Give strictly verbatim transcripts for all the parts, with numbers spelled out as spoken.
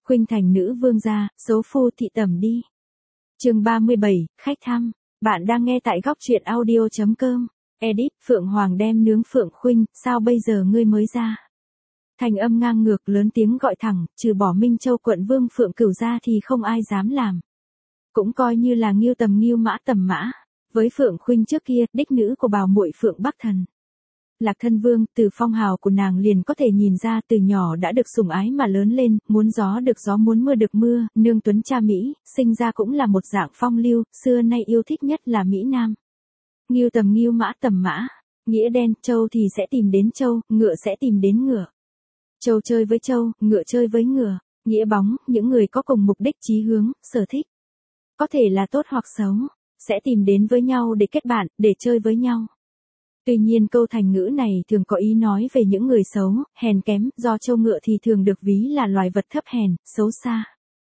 Khuynh thành nữ vương gia, số phu thị tẩm đi. Chương ba mươi bảy, khách thăm. Bạn đang nghe tại góc truyện audio chấm com. Edit, Phượng Hoàng đem nướng Phượng Khuynh, sao bây giờ ngươi mới ra? Thành âm ngang ngược lớn tiếng gọi thẳng, trừ bỏ Minh Châu quận vương Phượng Cửu ra thì không ai dám làm. Cũng coi như là Ngưu tầm Ngưu mã tầm mã. Với Phượng Khuynh trước kia, đích nữ của bảo muội Phượng Bắc Thần. Lạc Thân Vương, từ phong hào của nàng liền có thể nhìn ra từ nhỏ đã được sủng ái mà lớn lên, muốn gió được gió muốn mưa được mưa, nương tuấn cha Mỹ, sinh ra cũng là một dạng phong lưu, xưa nay yêu thích nhất là Mỹ Nam. Ngưu tầm Ngưu mã tầm mã, nghĩa đen, trâu thì sẽ tìm đến trâu, ngựa sẽ tìm đến ngựa. Trâu chơi với trâu, ngựa chơi với ngựa, nghĩa bóng, những người có cùng mục đích chí hướng, sở thích. Có thể là tốt hoặc xấu, sẽ tìm đến với nhau để kết bạn, để chơi với nhau. Tuy nhiên câu thành ngữ này thường có ý nói về những người xấu, hèn kém, do trâu ngựa thì thường được ví là loài vật thấp hèn, xấu xa.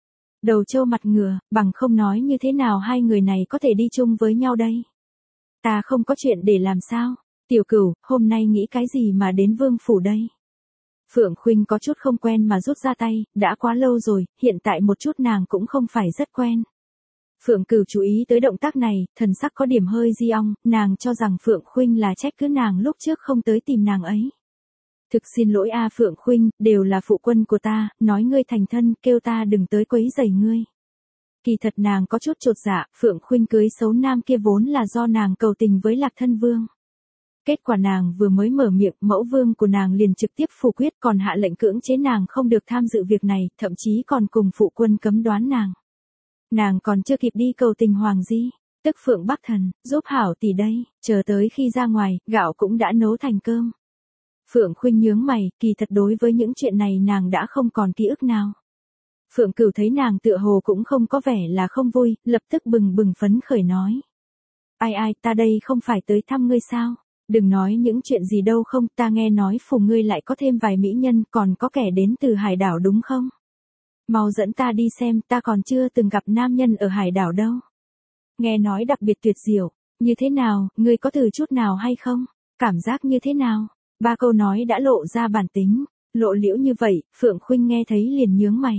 Đầu trâu mặt ngựa, bằng không nói như thế nào hai người này có thể đi chung với nhau đây? Ta không có chuyện để làm sao? Tiểu Cửu, hôm nay nghĩ cái gì mà đến vương phủ đây? Phượng Khuynh có chút không quen mà rút ra tay, đã quá lâu rồi, hiện tại một chút nàng cũng không phải rất quen. Phượng Cửu chú ý tới động tác này, thần sắc có điểm hơi di ong, nàng cho rằng Phượng Khuynh là trách cứ nàng lúc trước không tới tìm nàng ấy. Thực xin lỗi a Phượng Khuynh, đều là phụ quân của ta, nói ngươi thành thân, kêu ta đừng tới quấy rầy ngươi. Kỳ thật nàng có chút chột dạ, Phượng Khuynh cưới xấu nam kia vốn là do nàng cầu tình với Lạc Thân Vương. Kết quả nàng vừa mới mở miệng, mẫu vương của nàng liền trực tiếp phủ quyết còn hạ lệnh cưỡng chế nàng không được tham dự việc này, thậm chí còn cùng phụ quân cấm đoán nàng. Nàng còn chưa kịp đi cầu tình Hoàng Di, tức Phượng Bắc Thần, giúp hảo tỷ đây, chờ tới khi ra ngoài, gạo cũng đã nấu thành cơm. Phượng Khuynh nhướng mày, kỳ thật đối với những chuyện này nàng đã không còn ký ức nào. Phượng Cửu thấy nàng tựa hồ cũng không có vẻ là không vui, lập tức bừng bừng phấn khởi nói. Ai ai, ta đây không phải tới thăm ngươi sao? Đừng nói những chuyện gì đâu không, ta nghe nói phủ ngươi lại có thêm vài mỹ nhân, còn có kẻ đến từ hải đảo đúng không? Mau dẫn ta đi xem, ta còn chưa từng gặp nam nhân ở hải đảo đâu. Nghe nói đặc biệt tuyệt diệu, như thế nào, ngươi có thử chút nào hay không? Cảm giác như thế nào? Ba câu nói đã lộ ra bản tính, lộ liễu như vậy, Phượng Khuynh nghe thấy liền nhướng mày.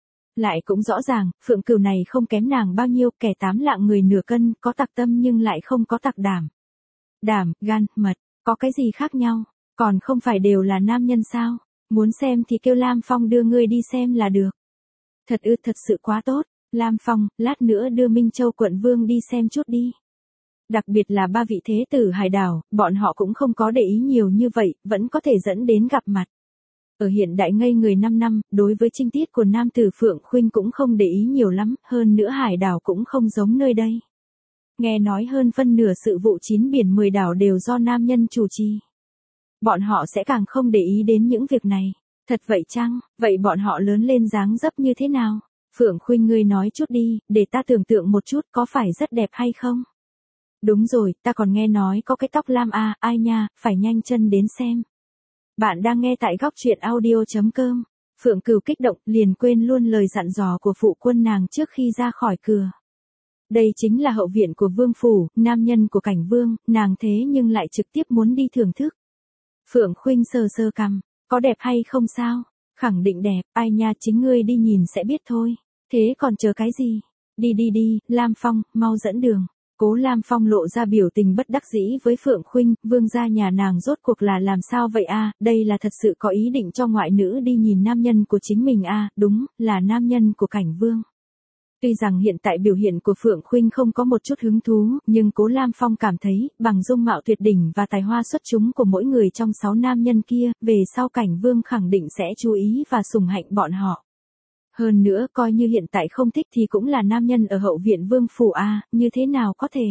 Lại cũng rõ ràng, Phượng Cửu này không kém nàng bao nhiêu, kẻ tám lạng người nửa cân, có tặc tâm nhưng lại không có tặc đảm. Đảm, gan, mật, có cái gì khác nhau, còn không phải đều là nam nhân sao? Muốn xem thì kêu Lam Phong đưa ngươi đi xem là được. Thật ư, thật sự quá tốt, Lam Phong, lát nữa đưa Minh Châu quận vương đi xem chút đi. Đặc biệt là ba vị thế tử hải đảo, bọn họ cũng không có để ý nhiều như vậy, vẫn có thể dẫn đến gặp mặt. Ở hiện đại ngây người năm năm, đối với trinh tiết của nam tử Phượng Khuynh cũng không để ý nhiều lắm, hơn nữa hải đảo cũng không giống nơi đây. Nghe nói hơn phân nửa sự vụ chín biển mười đảo đều do nam nhân chủ trì. Bọn họ sẽ càng không để ý đến những việc này. Thật vậy chăng, vậy bọn họ lớn lên dáng dấp như thế nào? Phượng Khuynh ngươi nói chút đi, để ta tưởng tượng một chút có phải rất đẹp hay không? Đúng rồi, ta còn nghe nói có cái tóc lam a, ai nha, phải nhanh chân đến xem. Bạn đang nghe tại góc truyện audio chấm com. Phượng Cửu kích động, liền quên luôn lời dặn dò của phụ quân nàng trước khi ra khỏi cửa. Đây chính là hậu viện của vương phủ, nam nhân của cảnh vương, nàng thế nhưng lại trực tiếp muốn đi thưởng thức. Phượng Khuynh sờ sờ cằm, có đẹp hay không sao? Khẳng định đẹp, ai nha chính ngươi đi nhìn sẽ biết thôi. Thế còn chờ cái gì? Đi đi đi, Lam Phong, mau dẫn đường. Cố Lam Phong lộ ra biểu tình bất đắc dĩ với Phượng Khuynh, vương gia nhà nàng rốt cuộc là làm sao vậy a? Đây là thật sự có ý định cho ngoại nữ đi nhìn nam nhân của chính mình a? Đúng, là nam nhân của cảnh vương. Tuy rằng hiện tại biểu hiện của Phượng Khuynh không có một chút hứng thú, nhưng Cố Lam Phong cảm thấy, bằng dung mạo tuyệt đỉnh và tài hoa xuất chúng của mỗi người trong sáu nam nhân kia, về sau cảnh vương khẳng định sẽ chú ý và sủng hạnh bọn họ. Hơn nữa, coi như hiện tại không thích thì cũng là nam nhân ở hậu viện vương phủ a, như thế nào có thể.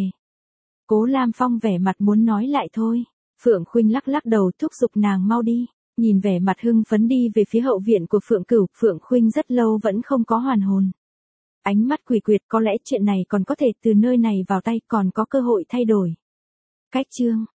Cố Lam Phong vẻ mặt muốn nói lại thôi. Phượng Khuynh lắc lắc đầu thúc giục nàng mau đi. Nhìn vẻ mặt hưng phấn đi về phía hậu viện của Phượng Cửu, Phượng Khuynh rất lâu vẫn không có hoàn hồn. Ánh mắt quỷ quyệt, có lẽ chuyện này còn có thể từ nơi này vào tay, còn có cơ hội thay đổi. Cách chương